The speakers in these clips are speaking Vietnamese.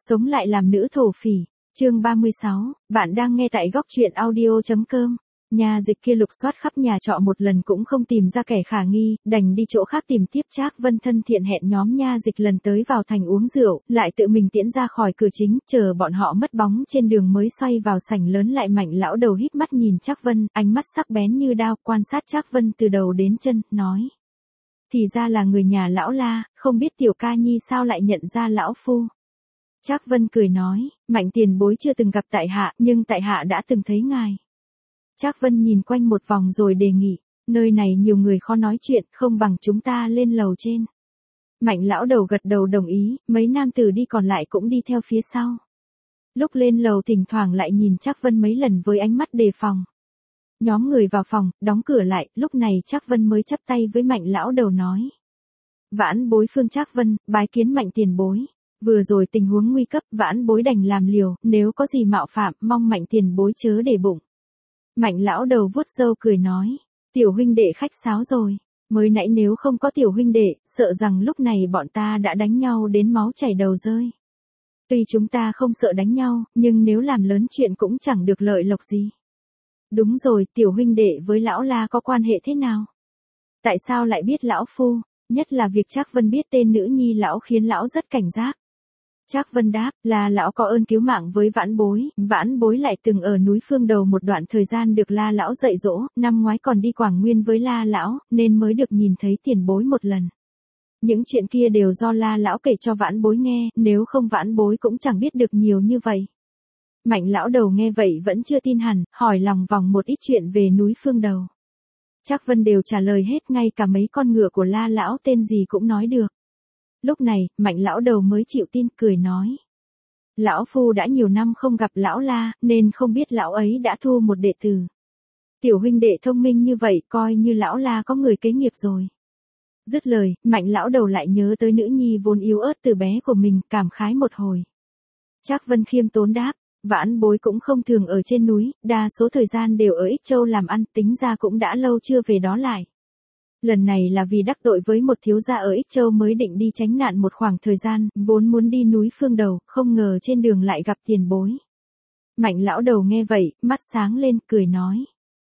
Sống lại làm nữ thổ phỉ. Chương 36, bạn đang nghe tại góc truyện audio.com. Nhà dịch kia lục soát khắp nhà trọ một lần cũng không tìm ra kẻ khả nghi, đành đi chỗ khác tìm tiếp. Trác Vân thân thiện hẹn nhóm nha dịch lần tới vào thành uống rượu, lại tự mình tiễn ra khỏi cửa chính, chờ bọn họ mất bóng trên đường mới xoay vào sảnh lớn. Lại Mạnh lão đầu híp mắt nhìn Trác Vân, ánh mắt sắc bén như đao, quan sát Trác Vân từ đầu đến chân, nói: thì ra là người nhà lão La, không biết tiểu ca nhi sao lại nhận ra lão phu. Trác Vân cười nói: Mạnh tiền bối chưa từng gặp tại hạ, nhưng tại hạ đã từng thấy ngài. Trác Vân nhìn quanh một vòng rồi đề nghị: nơi này nhiều người khó nói chuyện, không bằng chúng ta lên lầu trên. Mạnh lão đầu gật đầu đồng ý, mấy nam tử đi còn lại cũng đi theo phía sau. Lúc lên lầu thỉnh thoảng lại nhìn Trác Vân mấy lần với ánh mắt đề phòng. Nhóm người vào phòng, đóng cửa lại, lúc này Trác Vân mới chắp tay với Mạnh lão đầu nói: Vãn bối Phương Trác Vân, bái kiến Mạnh tiền bối. Vừa rồi tình huống nguy cấp, vãn bối đành làm liều, nếu có gì mạo phạm, mong Mạnh tiền bối chớ để bụng. Mạnh lão đầu vuốt râu cười nói: tiểu huynh đệ khách sáo rồi, mới nãy nếu không có tiểu huynh đệ, sợ rằng lúc này bọn ta đã đánh nhau đến máu chảy đầu rơi. Tuy chúng ta không sợ đánh nhau, nhưng nếu làm lớn chuyện cũng chẳng được lợi lộc gì. Đúng rồi, tiểu huynh đệ với lão La có quan hệ thế nào? Tại sao lại biết lão phu? Nhất là việc Trác Vân biết tên nữ nhi lão khiến lão rất cảnh giác. Trác Vân đáp: La lão có ơn cứu mạng với vãn bối lại từng ở núi Phương Đầu một đoạn thời gian được La lão dạy dỗ, năm ngoái còn đi Quảng Nguyên với La lão, nên mới được nhìn thấy tiền bối một lần. Những chuyện kia đều do La lão kể cho vãn bối nghe, nếu không vãn bối cũng chẳng biết được nhiều như vậy. Mạnh lão đầu nghe vậy vẫn chưa tin hẳn, hỏi lòng vòng một ít chuyện về núi Phương Đầu. Trác Vân đều trả lời hết, ngay cả mấy con ngựa của La lão tên gì cũng nói được. Lúc này, Mạnh lão đầu mới chịu tin, cười nói: lão phu đã nhiều năm không gặp lão La, nên không biết lão ấy đã thu một đệ tử. Tiểu huynh đệ thông minh như vậy, coi như lão La có người kế nghiệp rồi. Dứt lời, Mạnh lão đầu lại nhớ tới nữ nhi vốn yếu ớt từ bé của mình, cảm khái một hồi. Trác Vân khiêm tốn đáp: vãn bối cũng không thường ở trên núi, đa số thời gian đều ở Ích Châu làm ăn, tính ra cũng đã lâu chưa về đó lại. Lần này là vì đắc tội với một thiếu gia ở Ích Châu mới định đi tránh nạn một khoảng thời gian, vốn muốn đi núi Phương Đầu, không ngờ trên đường lại gặp tiền bối. Mạnh lão đầu nghe vậy, mắt sáng lên, cười nói: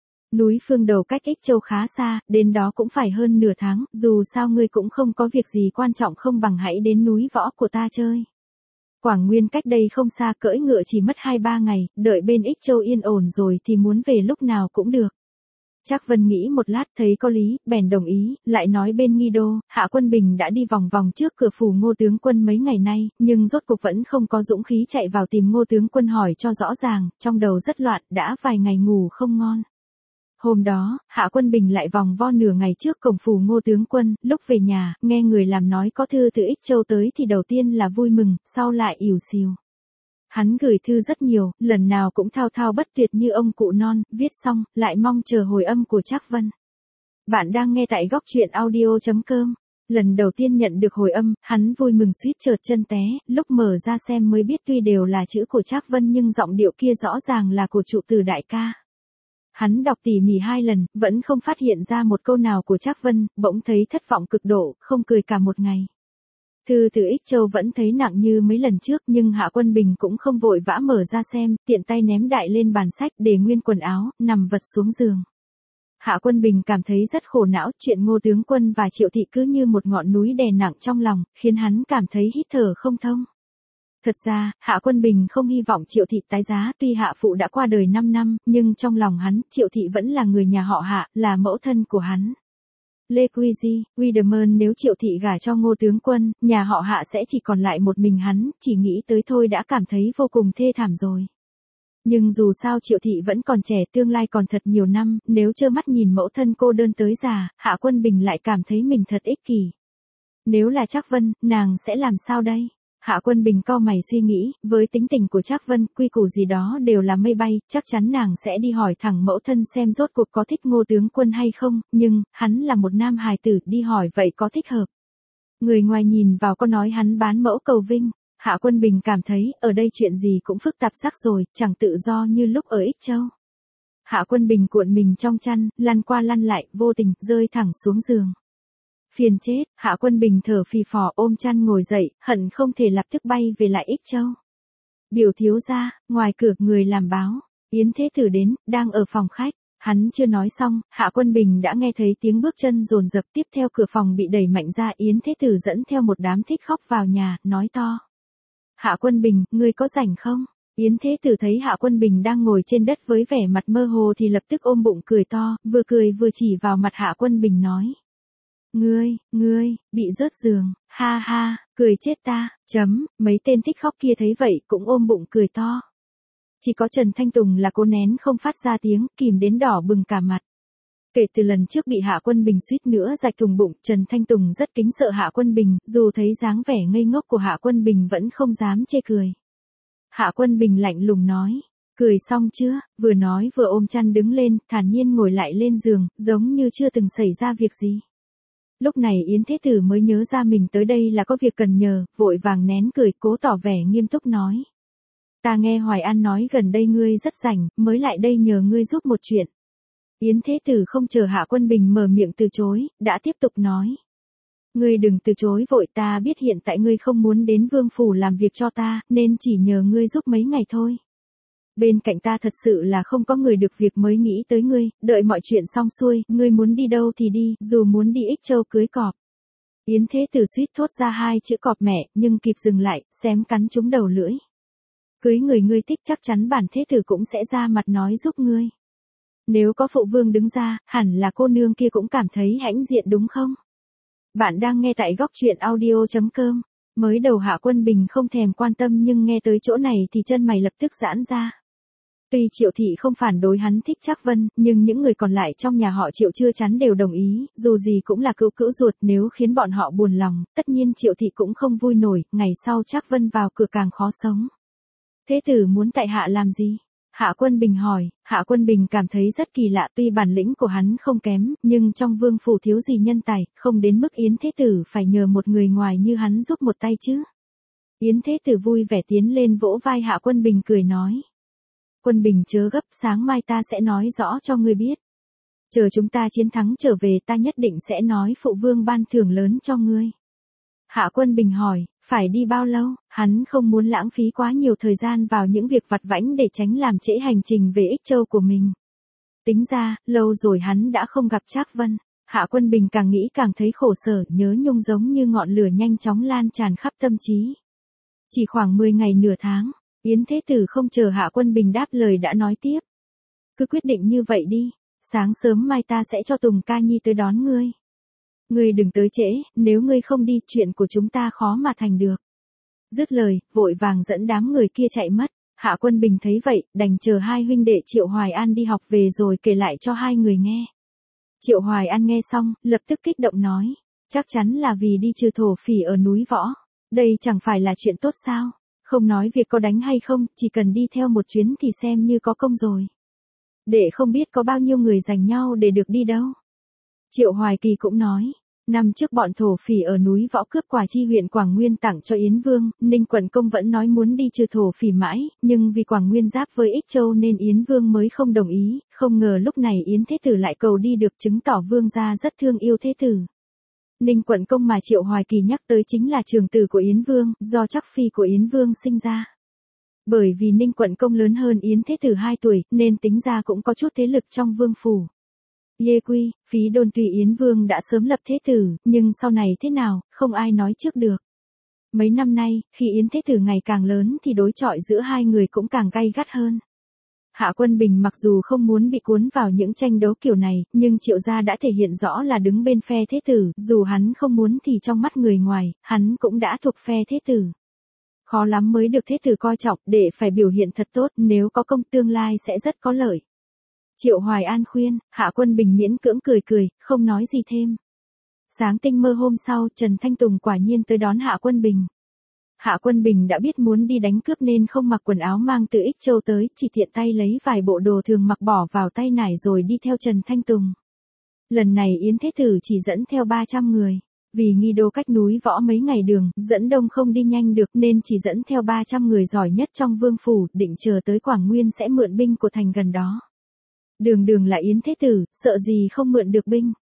núi Phương Đầu cách Ích Châu khá xa, đến đó cũng phải hơn nửa tháng, dù sao ngươi cũng không có việc gì quan trọng, không bằng hãy đến núi Võ của ta chơi. Quảng Nguyên cách đây không xa, cưỡi ngựa chỉ mất 2-3 ngày, đợi bên Ích Châu yên ổn rồi thì muốn về lúc nào cũng được. Trác Vân nghĩ một lát thấy có lý, bèn đồng ý, lại nói bên Nghi Đô, Hạ Quân Bình đã đi vòng vòng trước cửa phủ Ngô tướng quân mấy ngày nay, nhưng rốt cuộc vẫn không có dũng khí chạy vào tìm Ngô tướng quân hỏi cho rõ ràng, trong đầu rất loạn, đã vài ngày ngủ không ngon. Hôm đó, Hạ Quân Bình lại vòng vo nửa ngày trước cổng phủ Ngô tướng quân, lúc về nhà, nghe người làm nói có thư từ Ích Châu tới thì đầu tiên là vui mừng, sau lại ỉu xìu. Hắn gửi thư rất nhiều, lần nào cũng thao thao bất tuyệt như ông cụ non, viết xong, lại mong chờ hồi âm của Trác Vân. Bạn đang nghe tại góc truyện audio.com. Lần đầu tiên nhận được hồi âm, hắn vui mừng suýt trượt chân té, lúc mở ra xem mới biết tuy đều là chữ của Trác Vân nhưng giọng điệu kia rõ ràng là của trụ từ đại ca. Hắn đọc tỉ mỉ 2 lần, vẫn không phát hiện ra một câu nào của Trác Vân, bỗng thấy thất vọng cực độ, không cười cả một ngày. Thư từ Ích Châu vẫn thấy nặng như mấy lần trước, nhưng Hạ Quân Bình cũng không vội vã mở ra xem, tiện tay ném đại lên bàn sách, để nguyên quần áo, nằm vật xuống giường. Hạ Quân Bình cảm thấy rất khổ não, chuyện Ngô tướng quân và Triệu thị cứ như một ngọn núi đè nặng trong lòng, khiến hắn cảm thấy hít thở không thông. Thật ra, Hạ Quân Bình không hy vọng Triệu thị tái giá, tuy Hạ phụ đã qua đời 5 năm, nhưng trong lòng hắn, Triệu thị vẫn là người nhà họ Hạ, là mẫu thân của hắn. Lequisi, Widerman nếu Triệu thị gả cho Ngô tướng quân, nhà họ Hạ sẽ chỉ còn lại một mình hắn, chỉ nghĩ tới thôi đã cảm thấy vô cùng thê thảm rồi. Nhưng dù sao Triệu thị vẫn còn trẻ, tương lai còn thật nhiều năm, nếu trơ mắt nhìn mẫu thân cô đơn tới già, Hạ Quân Bình lại cảm thấy mình thật ích kỷ. Nếu là Trác Vân, nàng sẽ làm sao đây? Hạ Quân Bình cau mày suy nghĩ, với tính tình của Trác Vân, quy củ gì đó đều là mây bay, chắc chắn nàng sẽ đi hỏi thẳng mẫu thân xem rốt cuộc có thích Ngô tướng quân hay không, nhưng, hắn là một nam hài tử, đi hỏi vậy có thích hợp. Người ngoài nhìn vào có nói hắn bán mẫu cầu vinh, Hạ Quân Bình cảm thấy, ở đây chuyện gì cũng phức tạp sắc rồi, chẳng tự do như lúc ở Ích Châu. Hạ Quân Bình cuộn mình trong chăn, lăn qua lăn lại, vô tình, rơi thẳng xuống giường. Phiền chết, Hạ Quân Bình thở phì phò ôm chăn ngồi dậy, hận không thể lập tức bay về lại Ích Châu. Biểu thiếu gia, ngoài cửa người làm báo, Yến Thế Tử đến, đang ở phòng khách. Hắn chưa nói xong, Hạ Quân Bình đã nghe thấy tiếng bước chân dồn dập, tiếp theo cửa phòng bị đẩy mạnh ra, Yến Thế Tử dẫn theo một đám thích khóc vào nhà, nói to. Hạ Quân Bình, ngươi có rảnh không? Yến Thế Tử thấy Hạ Quân Bình đang ngồi trên đất với vẻ mặt mơ hồ thì lập tức ôm bụng cười to, vừa cười vừa chỉ vào mặt Hạ Quân Bình nói. Ngươi, bị rớt giường, ha ha, cười chết ta, mấy tên thích khóc kia thấy vậy cũng ôm bụng cười to. Chỉ có Trần Thanh Tùng là cố nén không phát ra tiếng, kìm đến đỏ bừng cả mặt. Kể từ lần trước bị Hạ Quân Bình suýt nữa rạch thùng bụng, Trần Thanh Tùng rất kính sợ Hạ Quân Bình, dù thấy dáng vẻ ngây ngốc của Hạ Quân Bình vẫn không dám chê cười. Hạ Quân Bình lạnh lùng nói, cười xong chưa, vừa nói vừa ôm chăn đứng lên, thản nhiên ngồi lại lên giường, giống như chưa từng xảy ra việc gì. Lúc này Yến Thế Tử mới nhớ ra mình tới đây là có việc cần nhờ, vội vàng nén cười, cố tỏ vẻ nghiêm túc nói. Ta nghe Hoài An nói gần đây ngươi rất rảnh, mới lại đây nhờ ngươi giúp một chuyện. Yến Thế Tử không chờ Hạ Quân Bình mở miệng từ chối, đã tiếp tục nói. Ngươi đừng từ chối vội, ta biết hiện tại ngươi không muốn đến Vương Phủ làm việc cho ta, nên chỉ nhờ ngươi giúp mấy ngày thôi. Bên cạnh ta thật sự là không có người được việc mới nghĩ tới ngươi, đợi mọi chuyện xong xuôi, ngươi muốn đi đâu thì đi, dù muốn đi Ích Châu cưới cọp. Yến Thế Tử suýt thốt ra hai chữ cọp mẹ, nhưng kịp dừng lại, xém cắn trúng đầu lưỡi. Cưới người ngươi thích chắc chắn bản Thế Tử cũng sẽ ra mặt nói giúp ngươi. Nếu có phụ vương đứng ra, hẳn là cô nương kia cũng cảm thấy hãnh diện đúng không? Bạn đang nghe tại góc truyện audio.com. Mới đầu Hạ Quân Bình không thèm quan tâm nhưng nghe tới chỗ này thì chân mày lập tức giãn ra. Tuy Triệu Thị không phản đối hắn thích Trác Vân, nhưng những người còn lại trong nhà họ Triệu chưa chắn đều đồng ý, dù gì cũng là cữu cữu ruột, nếu khiến bọn họ buồn lòng, tất nhiên Triệu Thị cũng không vui nổi, ngày sau Trác Vân vào cửa càng khó sống. Thế tử muốn tại hạ làm gì? Hạ Quân Bình hỏi. Hạ Quân Bình cảm thấy rất kỳ lạ, tuy bản lĩnh của hắn không kém, nhưng trong Vương Phủ thiếu gì nhân tài, không đến mức Yến Thế Tử phải nhờ một người ngoài như hắn giúp một tay chứ. Yến Thế Tử vui vẻ tiến lên vỗ vai Hạ Quân Bình cười nói. Quân Bình chớ gấp, sáng mai ta sẽ nói rõ cho ngươi biết. Chờ chúng ta chiến thắng trở về ta nhất định sẽ nói phụ vương ban thưởng lớn cho ngươi. Hạ Quân Bình hỏi, phải đi bao lâu? Hắn không muốn lãng phí quá nhiều thời gian vào những việc vặt vãnh để tránh làm trễ hành trình về Ích Châu của mình. Tính ra, lâu rồi hắn đã không gặp Trác Vân. Hạ Quân Bình càng nghĩ càng thấy khổ sở, nhớ nhung giống như ngọn lửa nhanh chóng lan tràn khắp tâm trí. Chỉ khoảng 10 ngày nửa tháng, Yến Thế Tử không chờ Hạ Quân Bình đáp lời đã nói tiếp. Cứ quyết định như vậy đi, sáng sớm mai ta sẽ cho Tùng Ca Nhi tới đón ngươi. Ngươi đừng tới trễ, nếu ngươi không đi chuyện của chúng ta khó mà thành được. Dứt lời, vội vàng dẫn đám người kia chạy mất. Hạ Quân Bình thấy vậy, đành chờ hai huynh đệ Triệu Hoài An đi học về rồi kể lại cho hai người nghe. Triệu Hoài An nghe xong, lập tức kích động nói. Chắc chắn là vì đi trừ thổ phỉ ở núi Võ. Đây chẳng phải là chuyện tốt sao? Không nói việc có đánh hay không, chỉ cần đi theo một chuyến thì xem như có công rồi. Để không biết có bao nhiêu người giành nhau để được đi đâu. Triệu Hoài Kỳ cũng nói, năm trước bọn thổ phỉ ở núi Võ cướp quả chi huyện Quảng Nguyên tặng cho Yến Vương, Ninh Quận Công vẫn nói muốn đi trừ thổ phỉ mãi, nhưng vì Quảng Nguyên giáp với Ích Châu nên Yến Vương mới không đồng ý, không ngờ lúc này Yến Thế Tử lại cầu đi được, chứng tỏ Vương gia rất thương yêu Thế Tử. Ninh Quận Công mà Triệu Hoài Kỳ nhắc tới chính là trưởng tử của Yến Vương, do chắc phi của Yến Vương sinh ra. Bởi vì Ninh Quận Công lớn hơn Yến Thế Tử 2 tuổi, nên tính ra cũng có chút thế lực trong vương phủ. Yê quy, phí đồn tùy Yến Vương đã sớm lập Thế Tử, nhưng sau này thế nào, không ai nói trước được. Mấy năm nay, khi Yến Thế Tử ngày càng lớn thì đối chọi giữa hai người cũng càng gay gắt hơn. Hạ Quân Bình mặc dù không muốn bị cuốn vào những tranh đấu kiểu này, nhưng Triệu gia đã thể hiện rõ là đứng bên phe Thế Tử, dù hắn không muốn thì trong mắt người ngoài, hắn cũng đã thuộc phe Thế Tử. Khó lắm mới được Thế Tử coi trọng, để phải biểu hiện thật tốt, nếu có công tương lai sẽ rất có lợi. Triệu Hoài An khuyên, Hạ Quân Bình miễn cưỡng cười cười, không nói gì thêm. Sáng tinh mơ hôm sau, Trần Thanh Tùng quả nhiên tới đón Hạ Quân Bình. Hạ Quân Bình đã biết muốn đi đánh cướp nên không mặc quần áo mang từ Ích Châu tới, chỉ tiện tay lấy vài bộ đồ thường mặc bỏ vào tay nải rồi đi theo Trần Thanh Tùng. Lần này Yến Thế Tử chỉ dẫn theo 300 người. Vì nghi đô cách núi Võ mấy ngày đường, dẫn đông không đi nhanh được nên chỉ dẫn theo 300 người giỏi nhất trong vương phủ, định chờ tới Quảng Nguyên sẽ mượn binh của thành gần đó. Đường là Yến Thế Tử, sợ gì không mượn được binh.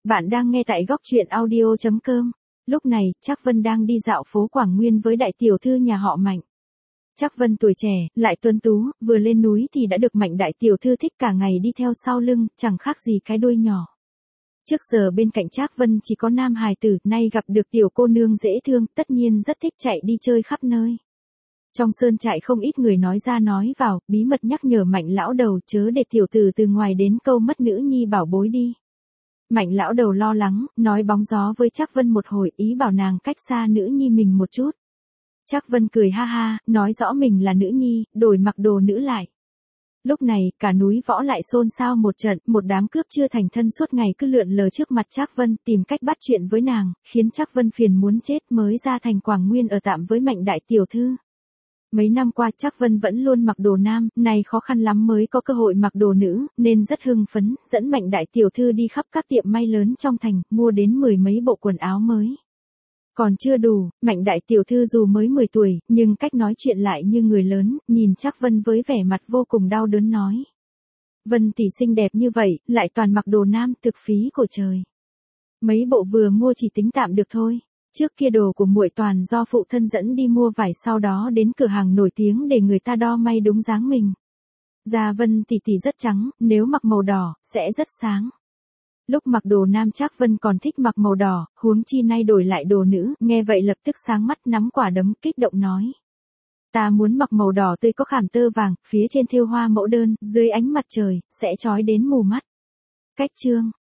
Bạn đang nghe tại góc truyện audio.com. Lúc này, Trác Vân đang đi dạo phố Quảng Nguyên với đại tiểu thư nhà họ Mạnh. Trác Vân tuổi trẻ, lại tuấn tú, vừa lên núi thì đã được Mạnh đại tiểu thư thích, cả ngày đi theo sau lưng, chẳng khác gì cái đuôi nhỏ. Trước giờ bên cạnh Trác Vân chỉ có nam hài tử, nay gặp được tiểu cô nương dễ thương, tất nhiên rất thích chạy đi chơi khắp nơi. Trong sơn trại không ít người nói ra nói vào, bí mật nhắc nhở Mạnh lão đầu chớ để tiểu tử từ ngoài đến câu mất nữ nhi bảo bối đi. Mạnh lão đầu lo lắng, nói bóng gió với Trác Vân một hồi, ý bảo nàng cách xa nữ nhi mình một chút. Trác Vân cười ha ha, nói rõ mình là nữ nhi, đổi mặc đồ nữ lại. Lúc này, cả núi võ lại xôn xao một trận, một đám cướp chưa thành thân suốt ngày cứ lượn lờ trước mặt Trác Vân, tìm cách bắt chuyện với nàng, khiến Trác Vân phiền muốn chết, mới ra thành Quảng Nguyên ở tạm với Mạnh đại tiểu thư. Mấy năm qua Trác Vân vẫn luôn mặc đồ nam, nay khó khăn lắm mới có cơ hội mặc đồ nữ, nên rất hưng phấn, dẫn Mạnh đại tiểu thư đi khắp các tiệm may lớn trong thành, mua đến 10 mấy bộ quần áo mới. Còn chưa đủ, Mạnh đại tiểu thư dù mới 10 tuổi, nhưng cách nói chuyện lại như người lớn, nhìn Trác Vân với vẻ mặt vô cùng đau đớn nói. Vân tỷ xinh đẹp như vậy, lại toàn mặc đồ nam, thực phí của trời. Mấy bộ vừa mua chỉ tính tạm được thôi. Trước kia đồ của muội toàn do phụ thân dẫn đi mua vải, sau đó đến cửa hàng nổi tiếng để người ta đo may đúng dáng mình. Da Vân tỷ tỷ rất trắng, nếu mặc màu đỏ, sẽ rất sáng. Lúc mặc đồ nam Trác Vân còn thích mặc màu đỏ, huống chi nay đổi lại đồ nữ, nghe vậy lập tức sáng mắt, nắm quả đấm kích động nói. Ta muốn mặc màu đỏ tươi có khảm tơ vàng, phía trên thêu hoa mẫu đơn, dưới ánh mặt trời, sẽ chói đến mù mắt. Cách chương.